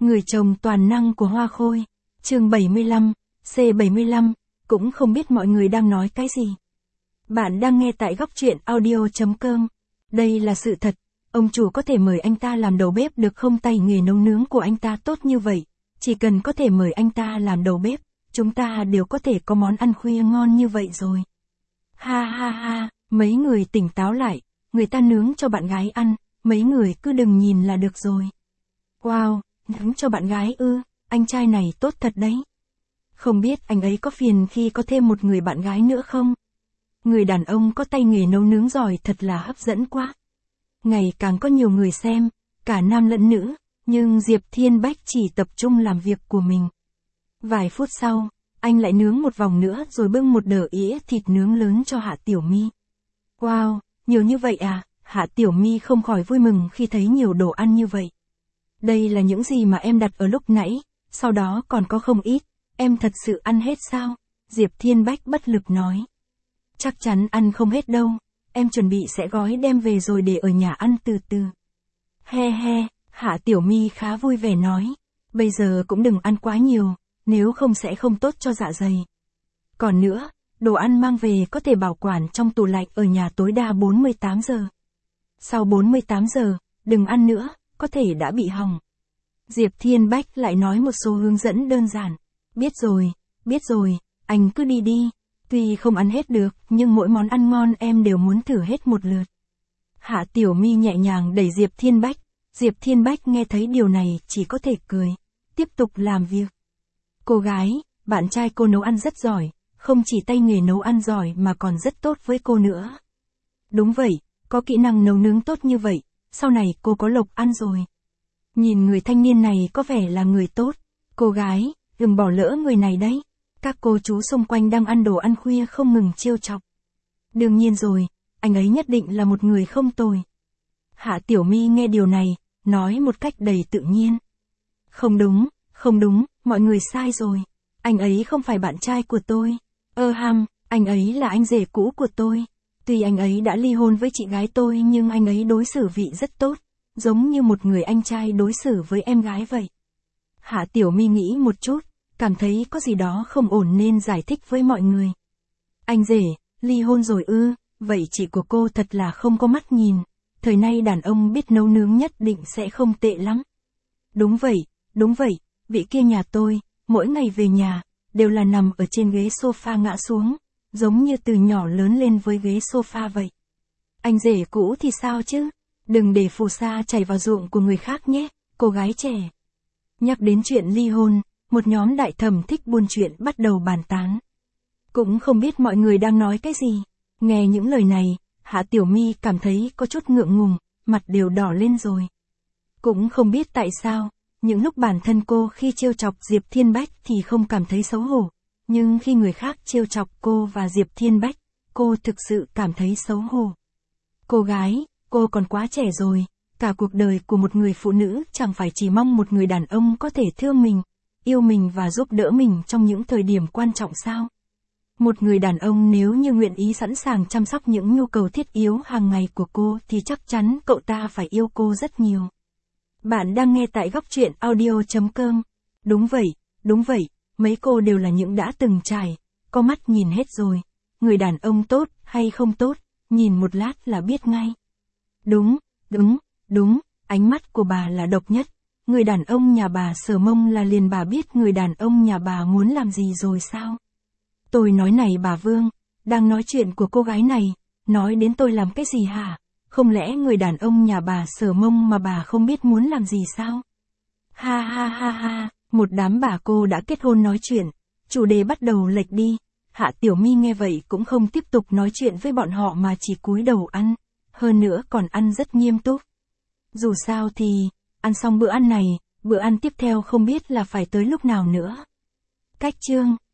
Người chồng toàn năng của Hoa Khôi. Chương 75, C75, cũng không biết mọi người đang nói cái gì. Bạn đang nghe tại góc truyện audio.com. Đây là sự thật, ông chủ có thể mời anh ta làm đầu bếp được không? Tay nghề nấu nướng của anh ta tốt như vậy, chỉ cần có thể mời anh ta làm đầu bếp, chúng ta đều có thể có món ăn khuya ngon như vậy rồi. Ha ha ha, mấy người tỉnh táo lại, người ta nướng cho bạn gái ăn, mấy người cứ đừng nhìn là được rồi. Wow, nướng cho bạn gái ư, anh trai này tốt thật đấy. Không biết anh ấy có phiền khi có thêm một người bạn gái nữa không? Người đàn ông có tay nghề nấu nướng giỏi thật là hấp dẫn quá. Ngày càng có nhiều người xem, cả nam lẫn nữ, nhưng Diệp Thiên Bách chỉ tập trung làm việc của mình. Vài phút sau, anh lại nướng một vòng nữa rồi bưng một đĩa ĩa thịt nướng lớn cho Hạ Tiểu My. Wow, nhiều như vậy à? Hạ Tiểu My không khỏi vui mừng khi thấy nhiều đồ ăn như vậy. Đây là những gì mà em đặt ở lúc nãy, sau đó còn có không ít, em thật sự ăn hết sao? Diệp Thiên Bách bất lực nói. Chắc chắn ăn không hết đâu, em chuẩn bị sẽ gói đem về rồi để ở nhà ăn từ từ. He he, Hạ Tiểu My khá vui vẻ nói, bây giờ cũng đừng ăn quá nhiều, nếu không sẽ không tốt cho dạ dày. Còn nữa, đồ ăn mang về có thể bảo quản trong tủ lạnh ở nhà tối đa 48 giờ. Sau 48 giờ, đừng ăn nữa, có thể đã bị hỏng. Diệp Thiên Bách lại nói một số hướng dẫn đơn giản. Biết rồi, anh cứ đi đi. Tuy không ăn hết được, nhưng mỗi món ăn ngon em đều muốn thử hết một lượt. Hạ Tiểu My nhẹ nhàng đẩy Diệp Thiên Bách. Diệp Thiên Bách nghe thấy điều này chỉ có thể cười. Tiếp tục làm việc. Cô gái, bạn trai cô nấu ăn rất giỏi, không chỉ tay nghề nấu ăn giỏi mà còn rất tốt với cô nữa. Đúng vậy, có kỹ năng nấu nướng tốt như vậy, sau này cô có lộc ăn rồi. Nhìn người thanh niên này có vẻ là người tốt. Cô gái, đừng bỏ lỡ người này đấy. Các cô chú xung quanh đang ăn đồ ăn khuya không ngừng trêu chọc. Đương nhiên rồi, anh ấy nhất định là một người không tồi. Hạ Tiểu My nghe điều này, nói một cách đầy tự nhiên. Không đúng, mọi người sai rồi. Anh ấy không phải bạn trai của tôi. Anh ấy là anh rể cũ của tôi. Tuy anh ấy đã ly hôn với chị gái tôi nhưng anh ấy đối xử vị rất tốt, giống như một người anh trai đối xử với em gái vậy. Hạ Tiểu My nghĩ một chút, cảm thấy có gì đó không ổn nên giải thích với mọi người. Anh rể, ly hôn rồi ư? Vậy chị của cô thật là không có mắt nhìn. Thời nay đàn ông biết nấu nướng nhất định sẽ không tệ lắm. Đúng vậy, vị kia nhà tôi, mỗi ngày về nhà, đều là nằm ở trên ghế sofa ngã xuống, giống như từ nhỏ lớn lên với ghế sofa vậy. Anh rể cũ thì sao chứ? Đừng để phù sa chảy vào ruộng của người khác nhé, cô gái trẻ. Nhắc đến chuyện ly hôn, một nhóm đại thẩm thích buôn chuyện bắt đầu bàn tán. Cũng không biết mọi người đang nói cái gì. Nghe những lời này, Hạ Tiểu My cảm thấy có chút ngượng ngùng, mặt đều đỏ lên rồi. Cũng không biết tại sao, những lúc bản thân cô khi trêu chọc Diệp Thiên Bách thì không cảm thấy xấu hổ, nhưng khi người khác trêu chọc cô và Diệp Thiên Bách, cô thực sự cảm thấy xấu hổ. Cô gái, cô còn quá trẻ rồi, cả cuộc đời của một người phụ nữ chẳng phải chỉ mong một người đàn ông có thể thương mình, yêu mình và giúp đỡ mình trong những thời điểm quan trọng sao? Một người đàn ông nếu như nguyện ý sẵn sàng chăm sóc những nhu cầu thiết yếu hàng ngày của cô thì chắc chắn cậu ta phải yêu cô rất nhiều. Bạn đang nghe tại góc truyện audio.com. Đúng vậy, mấy cô đều là những đã từng trải, có mắt nhìn hết rồi. Người đàn ông tốt hay không tốt, nhìn một lát là biết ngay. Đúng, ánh mắt của bà là độc nhất. Người đàn ông nhà bà sờ mông là liền bà biết người đàn ông nhà bà muốn làm gì rồi sao? Tôi nói này bà Vương, đang nói chuyện của cô gái này, nói đến tôi làm cái gì hả? Không lẽ người đàn ông nhà bà sờ mông mà bà không biết muốn làm gì sao? Ha, một đám bà cô đã kết hôn nói chuyện, chủ đề bắt đầu lệch đi. Hạ Tiểu My nghe vậy cũng không tiếp tục nói chuyện với bọn họ mà chỉ cúi đầu ăn, hơn nữa còn ăn rất nghiêm túc. Dù sao thì, ăn xong bữa ăn này, bữa ăn tiếp theo không biết là phải tới lúc nào nữa. Cách chương